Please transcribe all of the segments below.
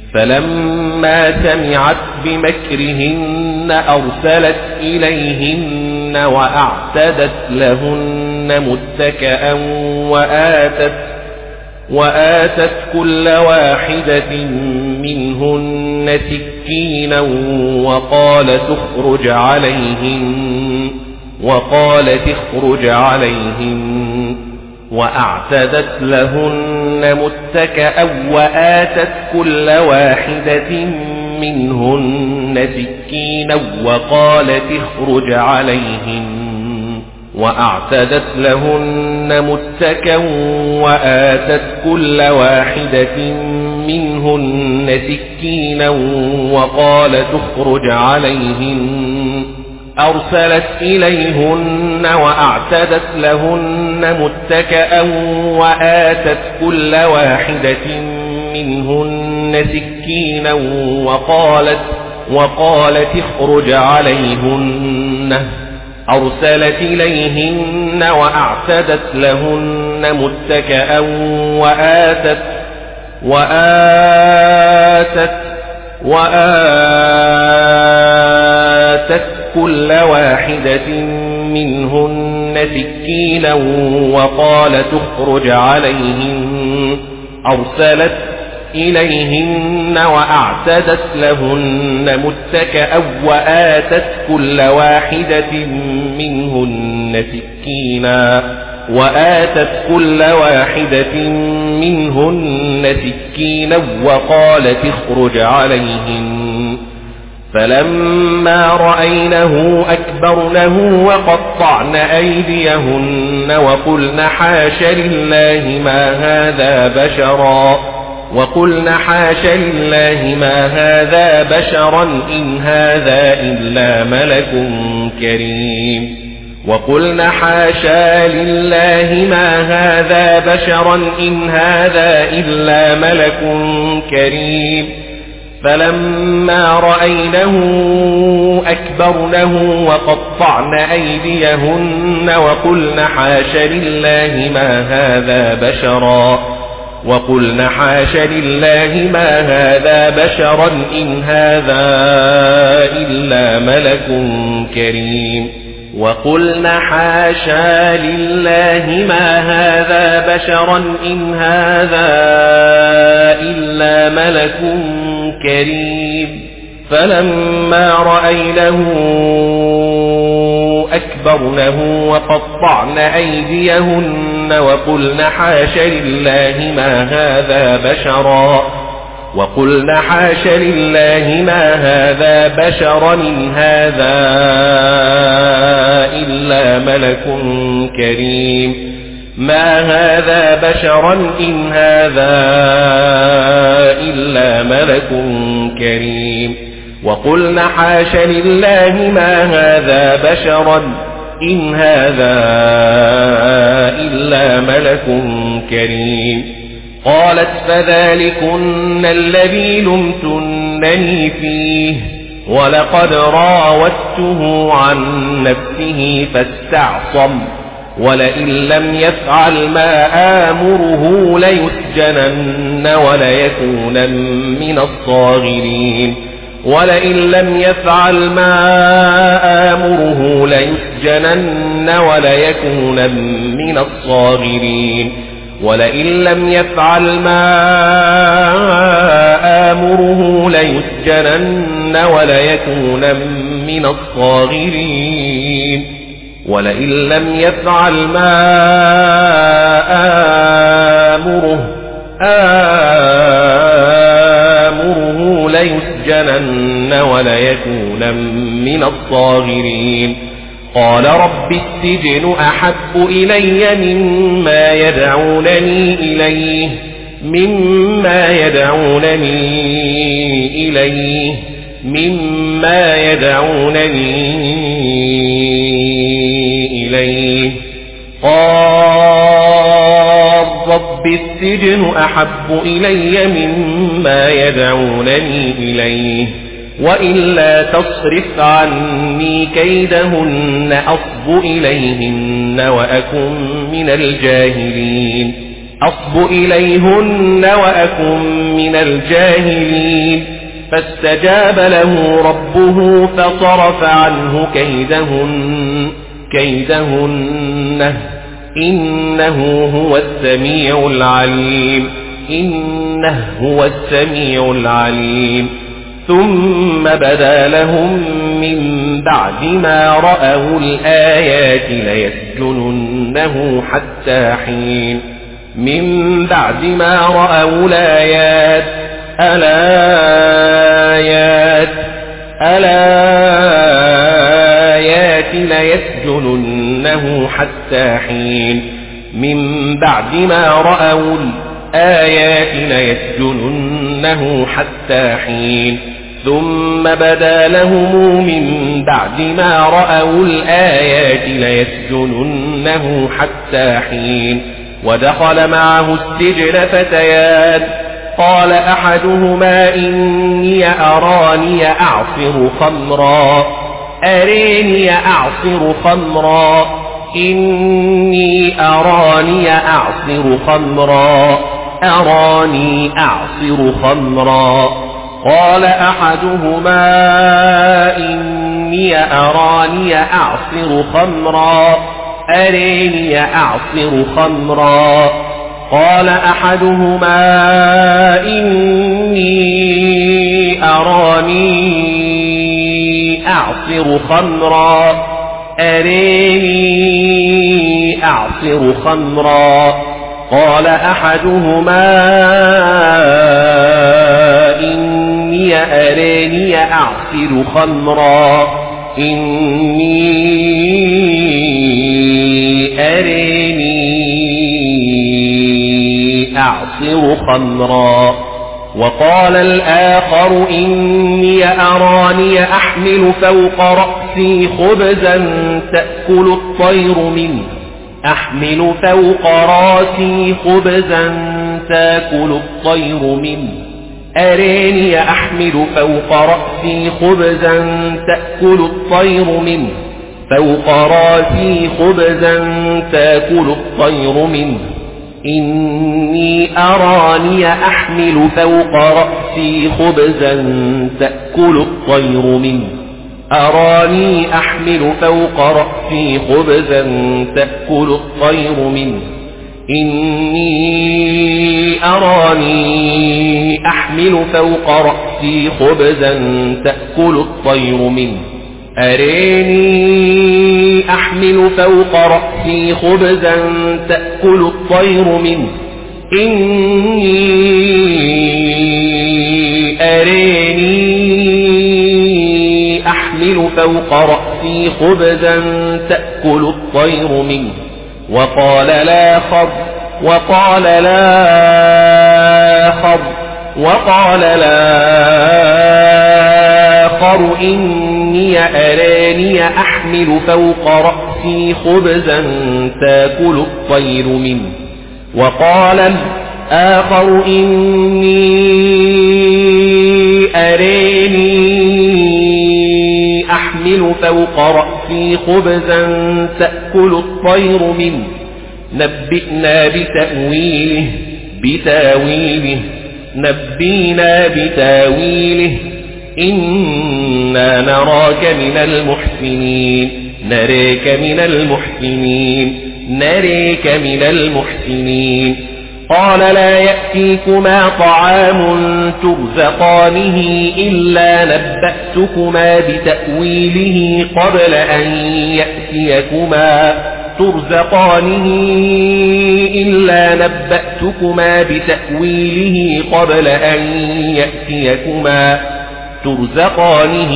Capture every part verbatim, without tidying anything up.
فلما سمعت بمكرهن أرسلت إليهن وأعتدت لهن متكئا وآتت, وآتت كل واحدة منهن سكينا وقالت اخرج عليهن وقالت اخرج عليهن وأعتدت لهن متكئا وآتت كل واحدة منهن سكينا وقالت اخرج عليهن وأعتدت لهن متكئا وآتت كل واحدة منهن سكينا وقالت اخرج عليهن أرسلت إليهن وأعتدت لهن متكئا وآتت كل واحدة منهن سكينا وقالت وقالت اخرج عليهن أرسلت إليهن وأعتدت لهن متكئا وآتت وآتت وآتت كل واحدة منهن سكينا وقالت اخرج عليهن أرسلت إليهن وأعتدت لهن متكئا وآتت كل واحدة منهن سكينا وآتت كل واحدة منهن سكينا وقالت اخرج عليهن فلما رأينه أكبرنه وقطعن أيديهن وقلن حاش لله ما هذا بشرا وقلن حاش لله ما هذا بشرا إن هذا إلا ملك كريم وقلن حاشا لله ما هذا بشرا إن هذا إلا ملك كريم فلما رأينه أكبرنه وقطعن أيديهن وقلن حاش لله ما هذا بشرا وقلن حاش لله ما هذا بشرا إن هذا إلا ملك كريم وقلن حاشا لله ما هذا بشرا إن هذا إلا ملك كريم فلما رأينه أكبرنه وقطعن أيديهن وقلن حاش لله ما هذا بشرا وقلن حاش لله ما هذا بشرا إن هذا إلا ملك كريم ما هذا بشرا إن هذا إلا ملك كريم وقلن حاش لله ما هذا بشرا إن هذا إلا ملك كريم قالت فذلكن الذي لمتنني فيه ولقد راودته عن نفسه فاستعصم ولئن لم يفعل ما آمره ليسجنن وليكونن من الصاغرين ولئن لم يفعل ما آمره ليسجنن وليكونن من الصاغرين ولئن لم يفعل ما آمره ليسجنن وليكونن من الصاغرين ولئن لم يفعل ما آمره آمره ليسجنن وليكونن من الصاغرين قال رب السجن أحب إلي مما يدعونني إليه مما يدعونني إليه مما يدعونني إليه قال رب السجن أحب إلي مما يدعونني إليه وإلا تصرف عني كيدهن أصب إليهن وأكن من الجاهلين أصب إليهن وأكن من الجاهلين فاستجاب له ربه فصرف عنه كيدهن كيدهن إنه هو السميع العليم إنه هو السميع العليم ثم بدا لهم من بعد ما رأوا الآيات ليسجننه حتى حين من بعد ما رأوا الآيات الآيات الآيات ليسجننه حتى حين من بعد ما رأوا الآيات ليسجننه حتى حين ثم بدا لهم من بعد ما رأوا الآيات ليسجننه حتى حين ودخل معه السجن فتيان قال أحدهما إني أراني أعصر خمرا أريني أعصر خمرا إني أراني أعصر خمرا أراني أعصر خمرا قال أحدهما إني أراني أعصر خمرا أريني أعصر خمرا قال أحدهما إني أراني أعصر خمرا أريني أعصر خمرا قال أحدهما إني أراني أعصر خمرا إني أراني أعصر خمرا وقال الآخر إني أراني أحمل فوق رأسي خبزا تأكل الطير منه أحمل فوق رأسي خبزا تأكل الطير منه أراني أحمل فوق رأسي خبزا تأكل الطير منه فوق رأسي خبزا تأكل الطير منه إني أراني أحمل فوق رأسي خبزا تأكل الطير منه أراني أحمل فوق رأسي خبزا تأكل الطير منه إني أراني أحمل فوق رأسي خبزا تأكل الطير منه أريني أحمل فوق رأسي خبزا تأكل الطير منه إني أريني أحمل فوق رأسي خبزا تأكل الطير منه وقال الآخر وقال الآخر وقال الآخر إني أراني أحمل فوق رأسي خبزا تأكل الطير منه وقال الآخر إني أراني أحمل فوق رأسي خبزا تأكل الطير منه نبئنا بتأويله بتاويله نبينا بتاويله إنا نراك من المحسنين نريك من المحسنين نريك من المحسنين قال لا يأتيكما طعام ترزقانه إلا نبأتكما بتأويله قبل أن يأتيكما ترزقانه إلا نبأتكما بتأويله قبل أن يأتيكما ترزقانه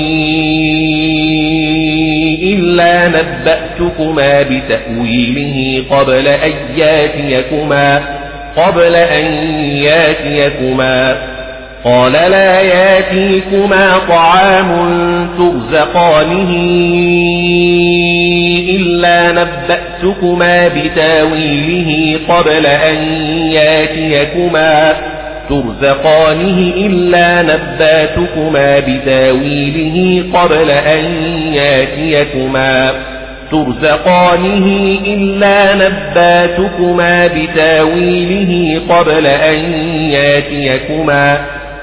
إلا نبأتكما بتأويله قبل أن يأتيكما قبل أن يأتيكما قال لا يأتيكما طعام ترزقانه إلا نبأتكما بتاويله قبل أن يأتيكما ترزقانه إلا نبأتكما بتاويله قبل أن يأتيكما ترزقانه إلا نباتكما بتاويله قبل أن ياتيكما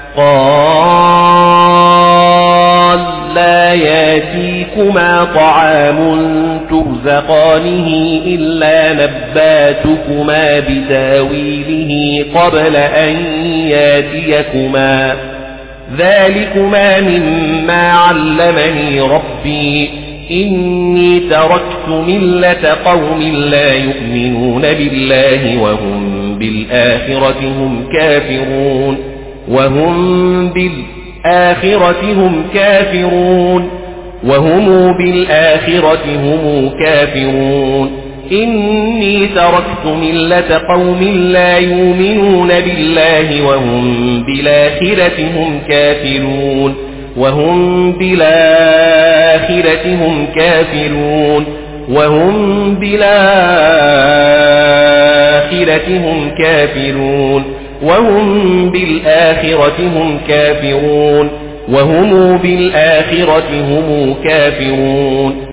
قال لا ياتيكما طعام ترزقانه إلا نباتكما بتاويله قبل أن ياتيكما ذلكما مما علمني ربي إني تركت ملة قوم لا يؤمنون بالله وهم بالآخرة هم كافرون وهم بالآخرة هم كافرون وهم بالآخرة هم كافرون إني تركت ملة قوم لا يؤمنون بالله وهم بالآخرة هم كافرون وهم بالآخرة هم كافرون وهم بالآخرة هم كافرون وهم بالآخرة هم كافرون وهم بالآخرة هم كافرون